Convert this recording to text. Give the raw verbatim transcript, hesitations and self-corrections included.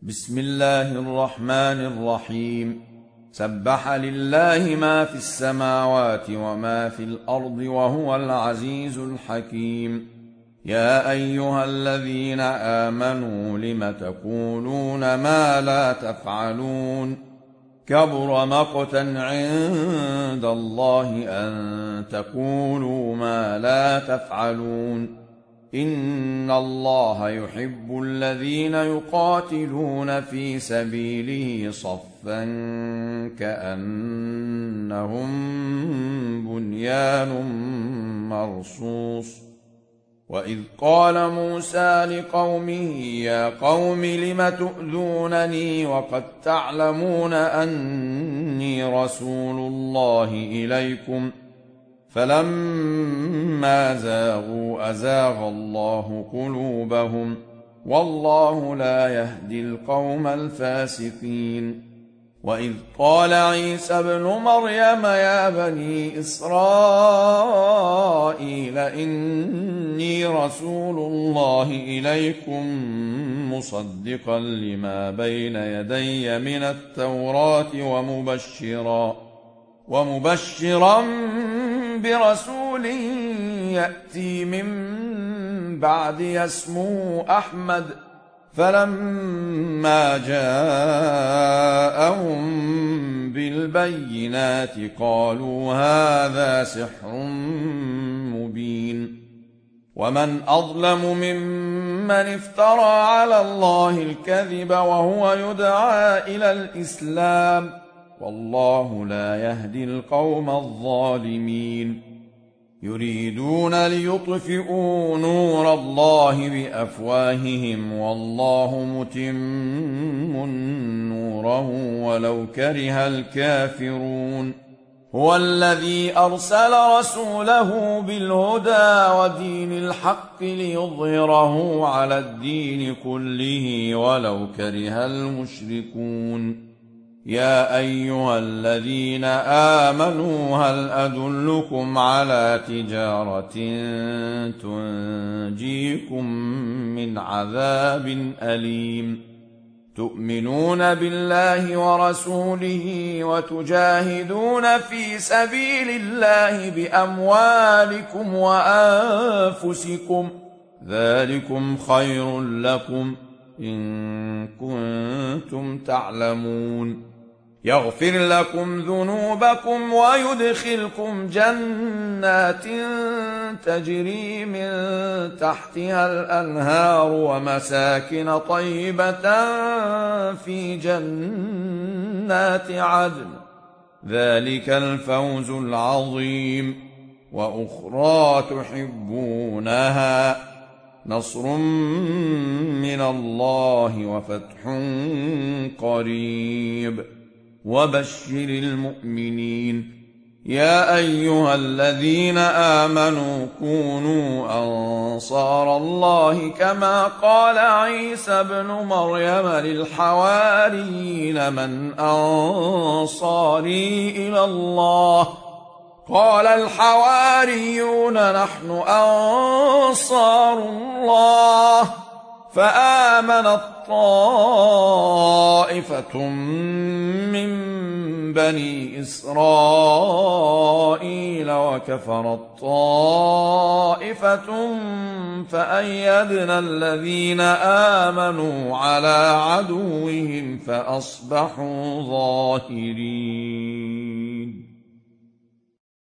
بسم الله الرحمن الرحيم. سبح لله ما في السماوات وما في الأرض وهو العزيز الحكيم. يا أيها الذين آمنوا لم تقولون ما لا تفعلون؟ كبر مقتا عند الله أن تقولوا ما لا تفعلون. إن الله يحب الذين يقاتلون في سبيله صفا كأنهم بنيان مرصوص. وإذ قال موسى لقومه يا قوم لم تؤذونني وقد تعلمون أني رسول الله إليكم؟ فلما زاغوا أزاغ الله قلوبهم والله لا يهدي القوم الفاسقين. وإذ قال عيسى ابن مريم يا بني إسرائيل إني رسول الله إليكم مصدقا لما بين يدي من التوراة ومبشرا ومبشرا برسول يأتي من بعدي اسمه أحمد. فلما جاءهم بالبينات قالوا هذا سحر مبين. ومن أظلم ممن افترى على الله الكذب وهو يدعى إلى الإسلام والله لا يهدي القوم الظالمين. يريدون ليطفئوا نور الله بأفواههم والله متم نوره ولو كره الكافرون. هو الذي أرسل رسوله بالهدى ودين الحق ليظهره على الدين كله ولو كره المشركون. يا أيها الذين آمنوا هل أدلكم على تجارة تنجيكم من عذاب أليم؟ تؤمنون بالله ورسوله وتجاهدون في سبيل الله بأموالكم وأنفسكم ذلكم خير لكم إن كنتم تعلمون. يغفر لكم ذنوبكم ويدخلكم جنات تجري من تحتها الأنهار ومساكن طيبة في جنات عدن ذلك الفوز العظيم. وأخرى تحبونها نصر من الله وفتح قريب وبشر المؤمنين. يا أيها الذين آمنوا كونوا أنصار الله كما قال عيسى ابن مريم للحواريين من أنصاري إلى الله؟ قال الحواريون نحن أنصار الله. فآمنت طائفة من بني إسرائيل وكفرت طائفة فأيدنا الذين آمنوا على عدوهم فأصبحوا ظاهرين.